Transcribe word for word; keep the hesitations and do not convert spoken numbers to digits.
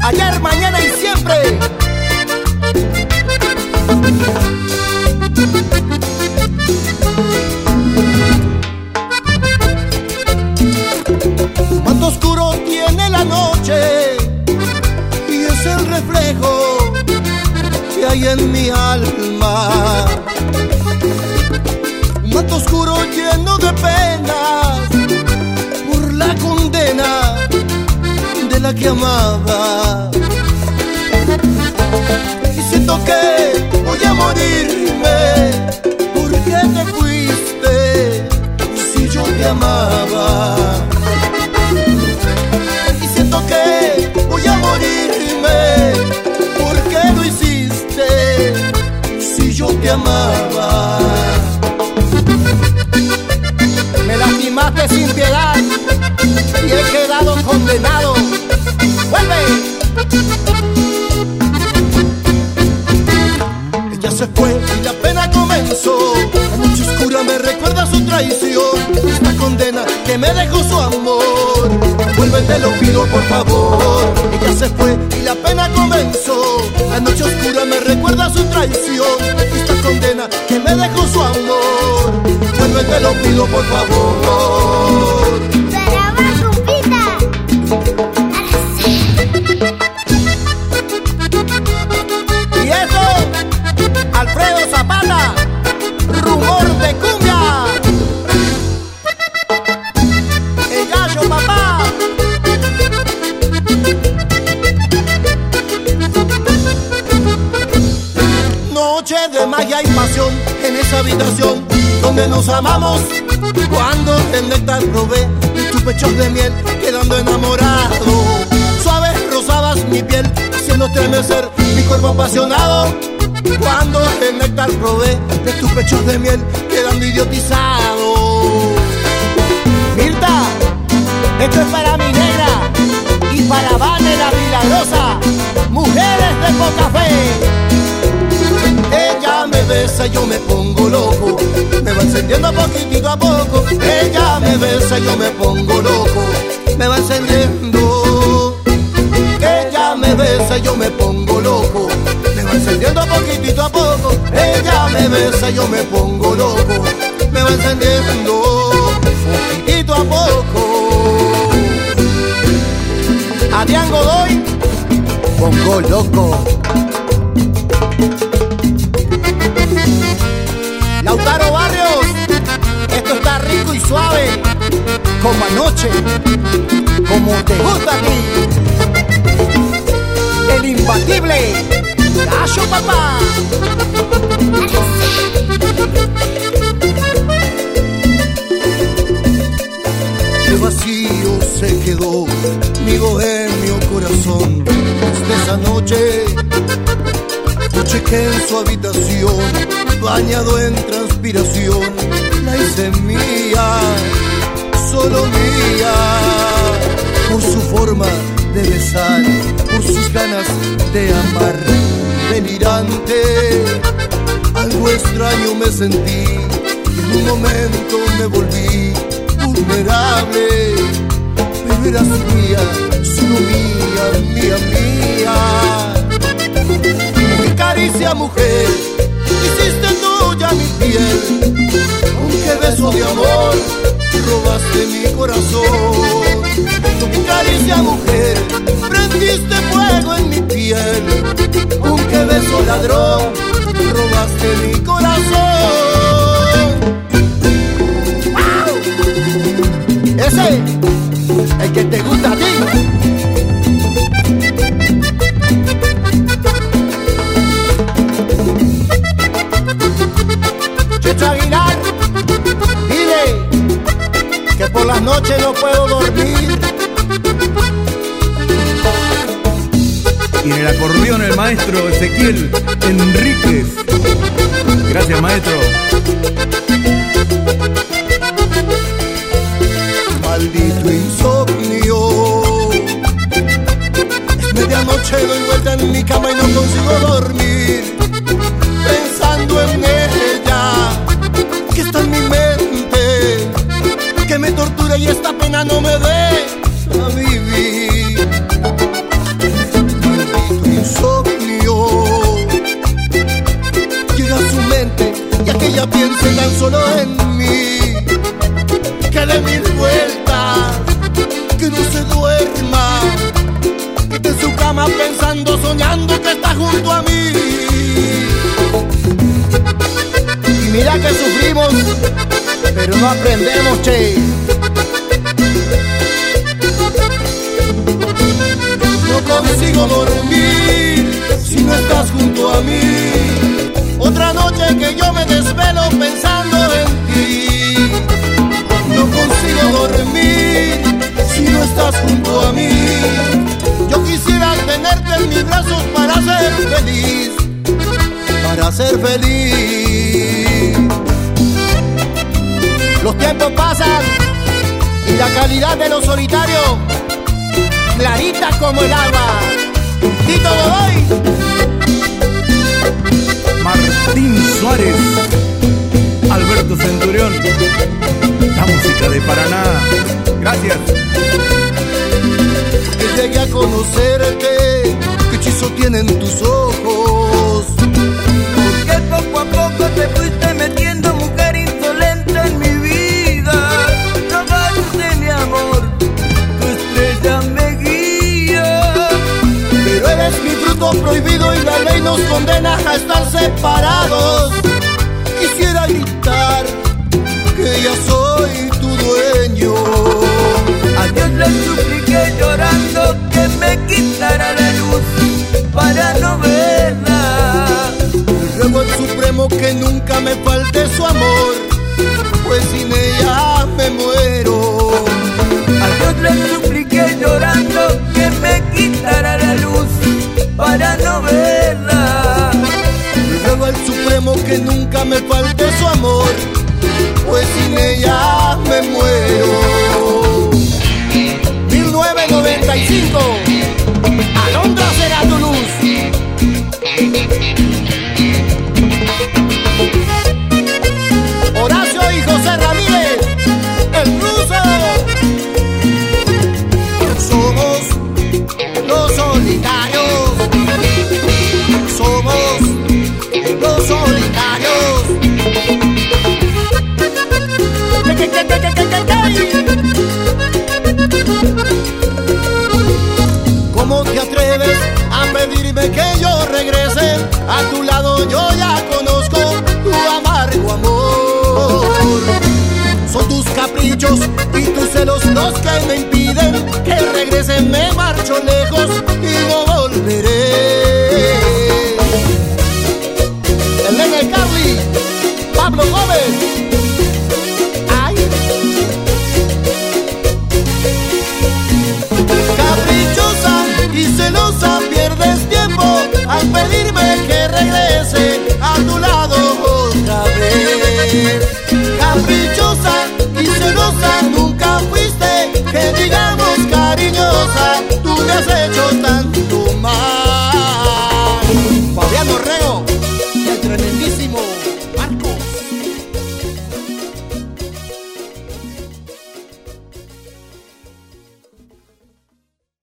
ayer, mañana y siempre. Cuánto oscuro tiene la noche y es el reflejo que hay en mi alma. Un manto oscuro lleno de penas por la condena de la que amaba. Y siento que voy a morirme porque te fuiste si yo te amaba. Y siento que voy a morirme porque lo hiciste si yo te amaba. Me lastimaste sin piedad y he quedado condenado. ¡Vuelve! Ella se fue y la pena comenzó. La noche oscura me recuerda su traición. Esta condena que me dejó su amor. Vuelve, te lo pido por favor. Ella se fue y la pena comenzó. La noche oscura me recuerda su traición. Esta condena que me dejó su amor. Vuelve, te lo pido por favor. Y eso, Alfredo Zapata, rumor de cumbia. El gallo, papá. Noche de magia y pasión en esa habitación donde nos amamos. Cuando el néctar probé y tus pechos de miel, quedando enamorado. Suaves rozabas mi piel, haciendo estremecer mi cuerpo apasionado. Cuando el néctar probé de tus pechos de miel, quedando idiotizado. Mirta, esto es para mi negra y para Vane la Milagrosa, mujeres de poca fe. Ella me besa y yo me pongo loco, me va encendiendo poquitito a poco. Ella me besa y yo me pongo loco, me va encendiendo. Ella me besa y yo me pongo loco, me va encendiendo poquitito a poco. Ella me besa y yo me pongo loco, me va encendiendo poquitito a poco. Adrián Godoy, pongo loco. Lautaro Barrios, esto está rico y suave, como anoche, como te gusta a ti. El imbatible Gallo, papá. El vacío se quedó, mi bohemio corazón. Desde esa noche, noche que en su habitación, bañado en transpiración, la hice mía, solo mía, por su forma de besar, por sus ganas de amar. Delirante, algo extraño me sentí, y en un momento me volví vulnerable. Pero eras mía, solo mía, mía, mía. Mi caricia, mujer, hiciste tuya mi piel, aunque beso de amor robaste mi corazón. Con mi caricia, mujer, prendiste fuego en mi piel, aunque beso ladrón robaste mi corazón. ¡Wow! Ese, el que te gusta a ti. Checho Aguilar, dile que por las noches no puedo dormir. Y en el acordeón el maestro Ezequiel Enríquez. Gracias, maestro. Maldito insomnio, es medianoche, doy vuelta en mi cama y no consigo dormir, pensando en ella, que está en mi mente, que me tortura y esta pena no me deja vivir. tan solo en mí, que dé mil vueltas, que no se duerma, que esté en su cama pensando, soñando que está junto a mí. Y mira que sufrimos, pero no aprendemos, che. No consigo dormir si no estás junto a mí. Otra noche que yo me desvelo pensando en ti. No consigo dormir si no estás junto a mí. Yo quisiera tenerte en mis brazos para ser feliz, para ser feliz. Los tiempos pasan y la calidad de los solitarios clarita como el agua. Tito Godoy, Martín Suárez, Alberto Centurión, la música de Paraná. Gracias. que llegué a conocerte, qué hechizo tienen tus ojos. Porque poco a poco te fuiste metiendo, mujer insolente, en mi vida. No vayas de mi amor, tu estrella me guía. Pero eres mi fruto prohibido y la ley nos condena a estar separados. Quisiera gritar que ya soy tu dueño. A Dios le supliqué llorando que me quitara la luz para no verla. Le ruego al Supremo que nunca me falte su amor, pues sin ella me muero. A Dios le supliqué llorando que me quitara la luz para no verla. Le ruego al Supremo que nunca me falte su amor, pues sin ella me muero. mil novecientos noventa y cinco, Alondra será tu luz. Horacio y José Ramírez, el ruso. Somos los solitarios, somos los solitarios. ¿Cómo te atreves a pedirme que yo regrese? A tu lado yo ya conozco tu amargo amor. Son tus caprichos y tus celos los que me impiden que regrese. Me marcho lejos y no volveré.